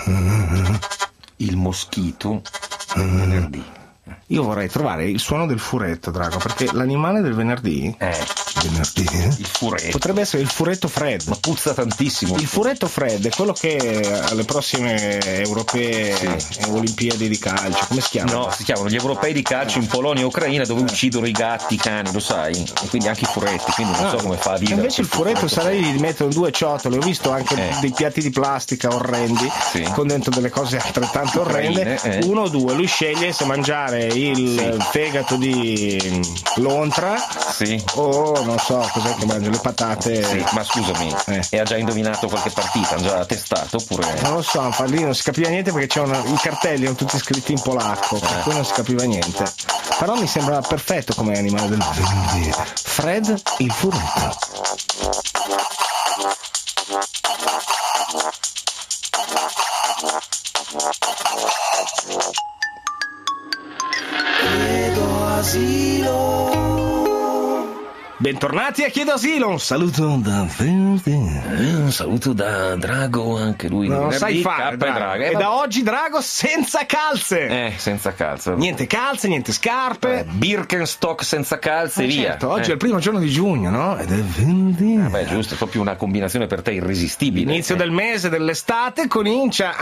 Il moschito venerdì. Io vorrei trovare il suono del furetto, Drago, perché l'animale del venerdì... Venerdì? Il furetto. Potrebbe essere il furetto Fred. Ma puzza tantissimo. Il furetto Fred è quello che alle prossime europee e Olimpiadi di calcio, come si chiama? No, si chiamano gli europei di calcio in Polonia e Ucraina, dove uccidono i gatti, i cani, lo sai, e quindi anche i furetti, quindi non so come fa a vivere. Invece il furetto sarà di mettere 2 ciotole, ho visto anche dei piatti di plastica orrendi, con dentro delle cose altrettanto orrende, 1 o 2, lui sceglie se mangiare il fegato di lontra o non so cos'è che mangia, le patate. Ma scusami, e ha già indovinato qualche partita? Ha già testato oppure? Non lo so, lì non si capiva niente perché i cartelli erano tutti scritti in polacco, per cui non si capiva niente. Però mi sembra perfetto come animale del venerdì. Fred il furetto. Chiedo asilo. Bentornati a Chiedo Asilo, un saluto da Venerdì. Un saluto da Drago, anche lui. Non venerdì, sai fare, Drago. E da oggi Drago senza calze. Senza calze. Niente calze, niente scarpe. Birkenstock senza calze, via. Certo, oggi è il primo giorno di giugno, no? Ed è venerdì. Giusto, è proprio una combinazione per te irresistibile. Inizio del mese, dell'estate, comincia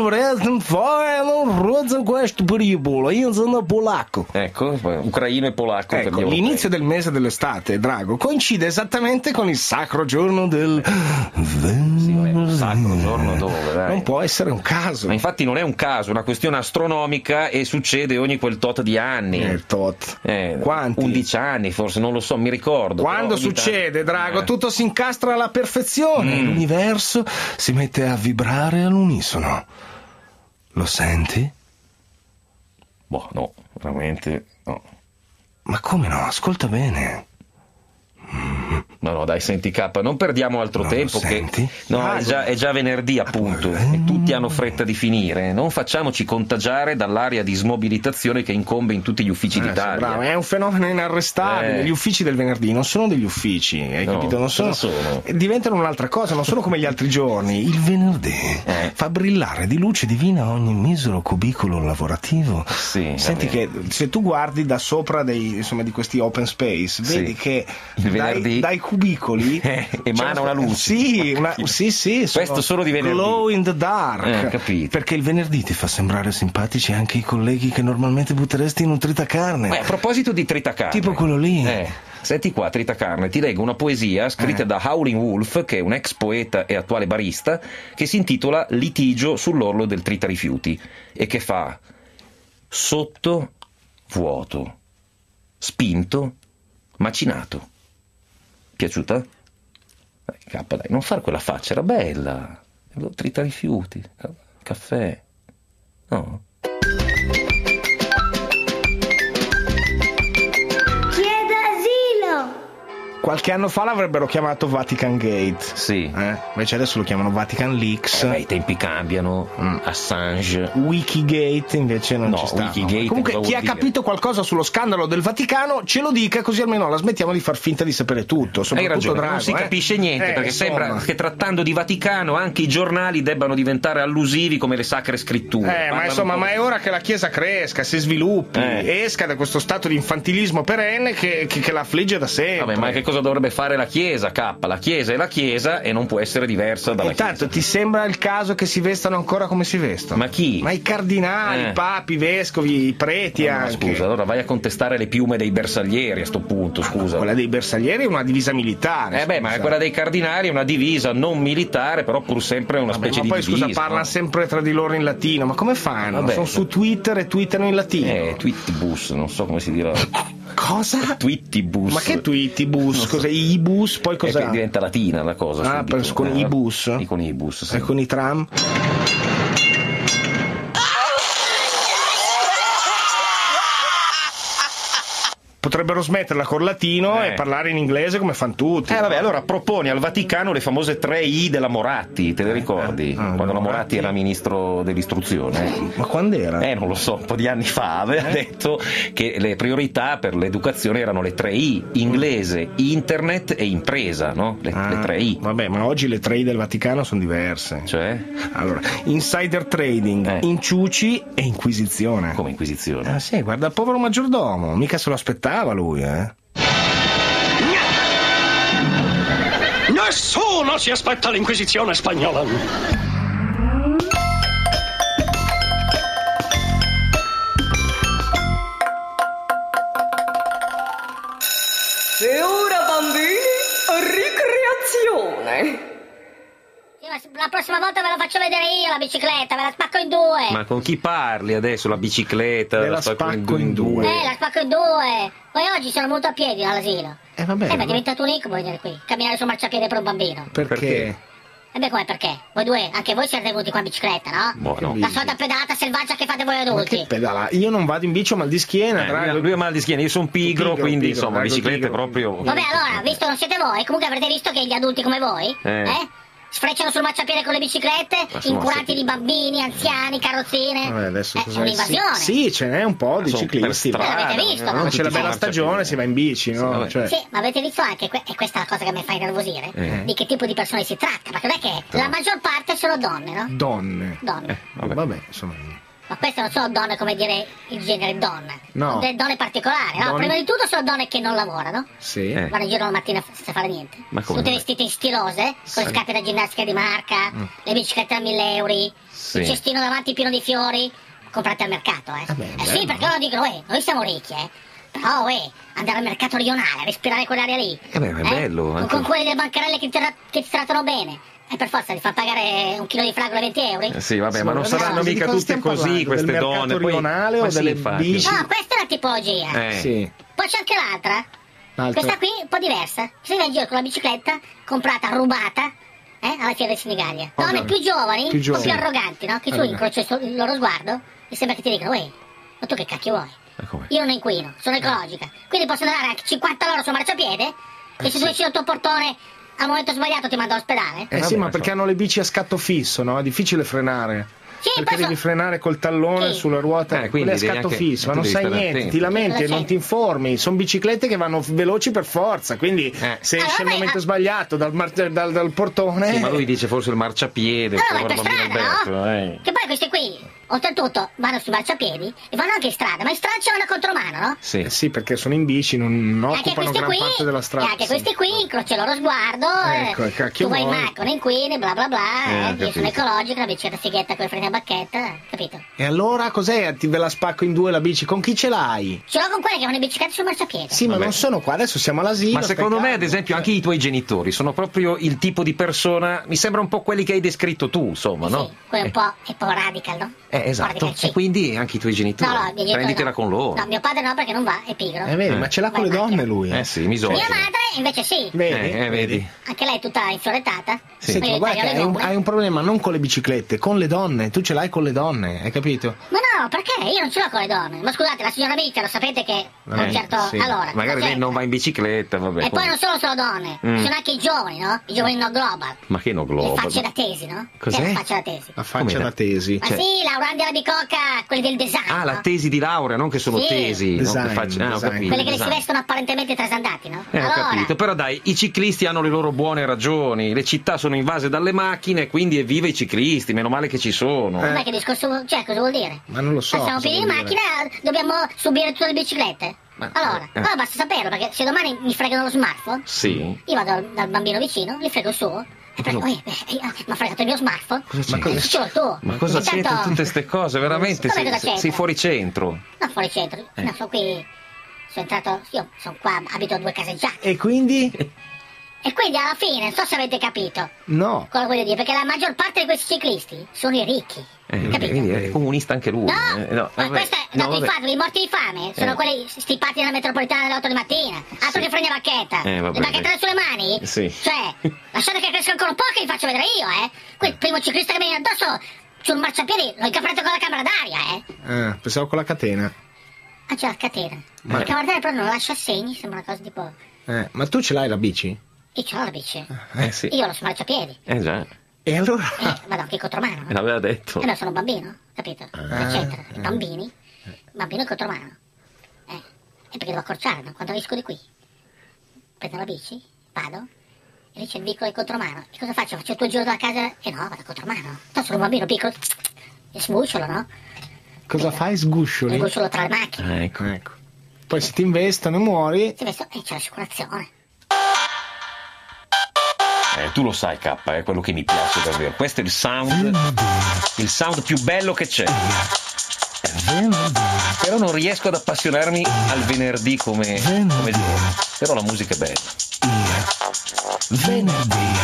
questo periodo. Io sono polacco. Ecco, ucraino e polacco. Ecco, per l'inizio del mese dell'estate, Drago, coincide esattamente con il sacro giorno del venerdì. Sacro giorno dove, dai. Non può essere un caso. Ma infatti non è un caso, è una questione astronomica e succede ogni quel tot di anni. Quanti? 11 anni forse, non lo so, mi ricordo. Quando succede, Drago, tutto si incastra alla perfezione. L'universo si mette a vibrare all'unisono. Lo senti? Boh, no, veramente no. Ma come no? Ascolta bene. No, dai, senti K, non perdiamo altro tempo che è già venerdì appunto e tutti hanno fretta di finire. Non facciamoci contagiare dall'aria di smobilitazione che incombe in tutti gli uffici d'Italia. Bravo, è un fenomeno inarrestabile. Gli uffici del venerdì non sono degli uffici, hai capito? Non sono. Diventano un'altra cosa, non sono come gli altri giorni. Il venerdì fa brillare di luce divina ogni misero cubicolo lavorativo. Senti che se tu guardi da sopra di questi open space, vedi che dai cubicoli emana una luce. Questo solo di venerdì. Glow in the dark. Capito. Perché il venerdì ti fa sembrare simpatici anche i colleghi che normalmente butteresti in un tritacarne. A proposito di tritacarne, tipo quello lì. Senti qua, tritacarne, ti leggo una poesia scritta da Howlin' Wolf, che è un ex poeta e attuale barista, che si intitola Litigio sull'orlo del tritarifiuti e che fa: sotto vuoto, spinto, macinato. Piaciuta? Dai, non fare quella faccia, era bella. Tritarifiuti, caffè. No? Qualche anno fa l'avrebbero chiamato Vatican Gate. Invece adesso lo chiamano Vatican Leaks. I tempi cambiano. Assange. Wikigate invece non ci sta. Comunque chi ha capito qualcosa sullo scandalo del Vaticano ce lo dica, così almeno la smettiamo di far finta di sapere tutto. Hai ragione, Drago, non si capisce niente, perché sembra che trattando di Vaticano anche i giornali debbano diventare allusivi come le sacre scritture. Ma è ora che la Chiesa cresca, si sviluppi, esca da questo stato di infantilismo perenne che la affligge da sempre. Ma che cosa dovrebbe fare la Chiesa, K? La Chiesa è la Chiesa e non può essere diversa dalla Chiesa. Intanto ti sembra il caso che si vestano ancora come si vestono? Ma chi? Ma i cardinali, i papi, i vescovi, i preti anche. Scusa, allora vai a contestare le piume dei bersaglieri a sto punto, scusa. Quella dei bersaglieri è una divisa militare. Ma quella dei cardinali è una divisa non militare, però pur sempre una specie di divisa. Scusa, parlano sempre tra di loro in latino, ma come fanno? Sono su Twitter e twittano in latino. Twittibus, non so come si dirà. Cosa? Twittibus. Ma che Twittibus? Cos'è? I-bus? Poi cos'è? Diventa latina la cosa. Con i bus? Con i bus, sì. E con i tram? potrebbero smetterla col latino e parlare in inglese come fanno tutti. Vabbè, allora proponi al Vaticano le famose 3 I della Moratti, te le ricordi? Quando la Moratti era ministro dell'istruzione. Ma quando era? Non lo so, un po' di anni fa aveva detto che le priorità per l'educazione erano le 3 I: inglese, internet e impresa, no? Le 3 I. Vabbè, ma oggi le 3 I del Vaticano sono diverse. Cioè? Allora, insider trading, inciuci e inquisizione. Come inquisizione? Sì, guarda il povero maggiordomo, mica se lo aspettava lui, Nessuno si aspetta l'inquisizione spagnola. E ora, bambini, ricreazione. La prossima volta ve la faccio vedere io la bicicletta, ve la spacco in 2. Ma con chi parli adesso? La bicicletta? La spacco in due. La spacco in 2. Poi oggi sono venuto a piedi all'asilo. Vabbè. Ma è diventato un incubo venire qui, camminare sul marciapiede per un bambino. Perché? Come perché? Voi due, anche voi siete venuti qua in bicicletta, no? Boh, no. La solita pedalata selvaggia che fate voi adulti. Ma che pedala? Io non vado in bici, ho mal di schiena. Lui ha mal di schiena, io sono pigro, quindi pigro, insomma, bicicletta pigro. proprio. Vabbè, allora, visto che non siete voi, comunque avrete visto che gli adulti come voi, sfrecciano sul marciapiede con le biciclette, incuranti di bambini, anziani, carrozzine. Adesso è un'invasione. Sì, ce n'è un po' di ciclisti. L'avete visto? No? C'è la bella stagione, si va in bici, no? Sì, ma avete visto anche, e questa è la cosa che mi fa innervosire, di che tipo di persone si tratta, perché non è che la maggior parte sono donne, no? Donne. Vabbè, insomma. Ma queste non sono donne come dire il genere donna. No. Sono delle donne particolari, no? Prima di tutto sono donne che non lavorano. Sì. Vanno in giro la mattina senza fare niente. Ma come? Tutte vestite in stilose, con le scarpe da ginnastica di marca, le biciclette da 1.000 euro, il cestino davanti pieno di fiori, comprate al mercato, sì, perché loro dicono, noi siamo ricchi, però, andare al mercato rionale, respirare quell'aria lì. È bello. Anche... Con quelli delle bancarelle che ti trattano bene. E per forza ti fa pagare un chilo di fragola 20 euro? Sì, vabbè, ma non saranno mica tutte così queste donne. Del rionale o delle bici? No, questa è la tipologia. Sì. Poi c'è anche l'altra. Questa qui un po' diversa. Si va in giro con la bicicletta comprata, rubata, alla fiera di Senigallia. Donne più giovani, un po' più arroganti, no? Che tu incroci il loro sguardo e sembra che ti dicano, ma tu che cacchio vuoi? Io non inquino, sono ecologica. Quindi posso dare anche 50 loro sul marciapiede e se tu esci dal tuo portone al momento sbagliato ti mando all'ospedale? Sì, ma perché hanno le bici a scatto fisso, no? È difficile frenare. Sì, perché devi frenare col tallone sulla ruota, quella è scatto fisso, ma non sai niente, ti lamenti e non ti informi. Sono biciclette che vanno veloci per forza, quindi se esce il momento sbagliato dal portone. Sì, ma lui dice forse il marciapiede, ma per strada, no? Che poi questi qui, oltretutto, vanno sui marciapiedi e vanno anche in strada, ma in strada c'è una contromano, no? Sì, perché sono in bici, non occupano gran parte della strada. E anche questi qui, incroci il loro sguardo, tu vai in macchina, inquini, bla bla bla, io sono ecologica, la bicicletta fighetta con i freni a bacchetta, capito? E allora cos'è? Ve la spacco in 2 la bici? Con chi ce l'hai? Ce l'ho con quelle che vanno in bicicletta sul marciapiede. Sì, ma non sono qua, adesso siamo all'asilo. Ma secondo me, ad esempio, anche i tuoi genitori sono proprio il tipo di persona, mi sembra un po' quelli che hai descritto tu, insomma, no? Sì, quello è un po' radical, no? Esatto, e quindi anche i tuoi genitori, prenditela con loro. No, mio padre no, perché non va, è pigro. Vedi, ma ce l'ha con le donne lui. Sì, misogino. Mia madre invece sì. Vedi? Anche lei è tutta infiorettata. Sì, ma guarda, hai un problema non con le biciclette, con le donne. Tu ce l'hai con le donne, hai capito? Ma no, perché? Io non ce l'ho con le donne. Ma scusate, la signora Miccia, lo sapete che a un certo... sì. Allora, magari lei non va in bicicletta, vabbè. E poi non sono solo donne, sono anche i giovani, no? I giovani no global. Ma che no global? Le facce da tesi, no? Cos'è? La faccia da tesi. La faccia da tesi. Ma sì, Laurandi alla bicocca, quelli del design. Ah, la tesi di laurea, non che sono tesi. Design, no? Ho capito. Quelle che si vestono apparentemente trasandati, no? Ho capito, però dai, i ciclisti hanno le loro buone ragioni, le città sono invase dalle macchine, quindi evviva i ciclisti, meno male che ci sono. Ma che discorso, cioè, cosa vuol dire? Ma non lo so. Siamo pieni in macchina, dobbiamo subire tutte le biciclette? Allora basta saperlo, perché se domani mi fregano lo smartphone, io vado dal bambino vicino, gli frego il suo, e prego, mi ha fregato il mio smartphone, Ma cosa c'entra tutte queste cose, veramente? Sei fuori centro. No, fuori centro, no, sono qui, sono entrato, io sono qua, abito a 2 caseggiate. E quindi? E quindi alla fine, non so se avete capito. No. Cosa voglio dire, perché la maggior parte di questi ciclisti sono i ricchi. Capito? Vedi, è comunista anche lui. No, ma questo è dato di fatto, i morti di fame sono quelli stipati nella metropolitana alle 8 di mattina. Altro che freni a bacchetta. Le bacchette sulle mani? Sì. Cioè, lasciate che cresca ancora un po' che vi faccio vedere io, Qui il primo ciclista che mi viene addosso sul marciapiede l'ho incaprato con la camera d'aria, Pensavo con la catena. c'è la catena. Il camardere però non lascia segni, sembra una cosa tipo... Ma tu ce l'hai la bici? Io ce l'ho la bici. Sì. Io lo so marciapiedi. Già. E allora? Vado anche in contromano. Me l'aveva detto. No, sono un bambino, capito? Eccetera. I bambino in contromano. E perché devo accorciare, no? Quando esco di qui, prendo la bici, vado, e lì c'è il vicolo in contromano. E cosa faccio? Faccio il tuo giro dalla casa? E no, vado in contromano. No, sono un bambino piccolo, e sgusciolo, no? Cosa fai? Sguscioli? Sgusciolo tra le macchine. Ecco. Poi se ti investono e muori... C'è l'assicurazione. Tu lo sai, K, è quello che mi piace davvero. Questo è il sound più bello che c'è. Però non riesco ad appassionarmi al venerdì come giorno. Però la musica è bella. Venerdì.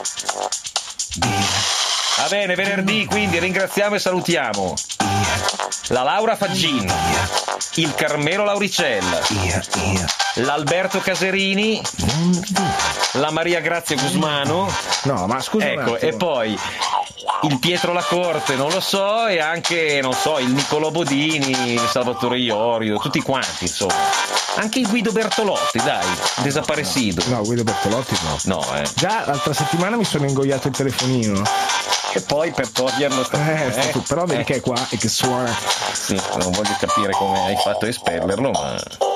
Va bene, venerdì, quindi ringraziamo e salutiamo la Laura Faggin, il Carmelo Lauricella, l'Alberto Caserini, la Maria Grazia Gusmano. No, ma scusa. Ecco, e poi il Pietro Lacorte, non lo so, e anche, non so, il Niccolò Bodini, il Salvatore Iorio, tutti quanti, insomma. Anche il Guido Bertolotti, dai, desaparecido. No, Guido Bertolotti no. No, Già l'altra settimana mi sono ingoiato il telefonino. E poi per toglierlo però vedi che è qua e che suona. Sì, non voglio capire come hai fatto a espellerlo, ma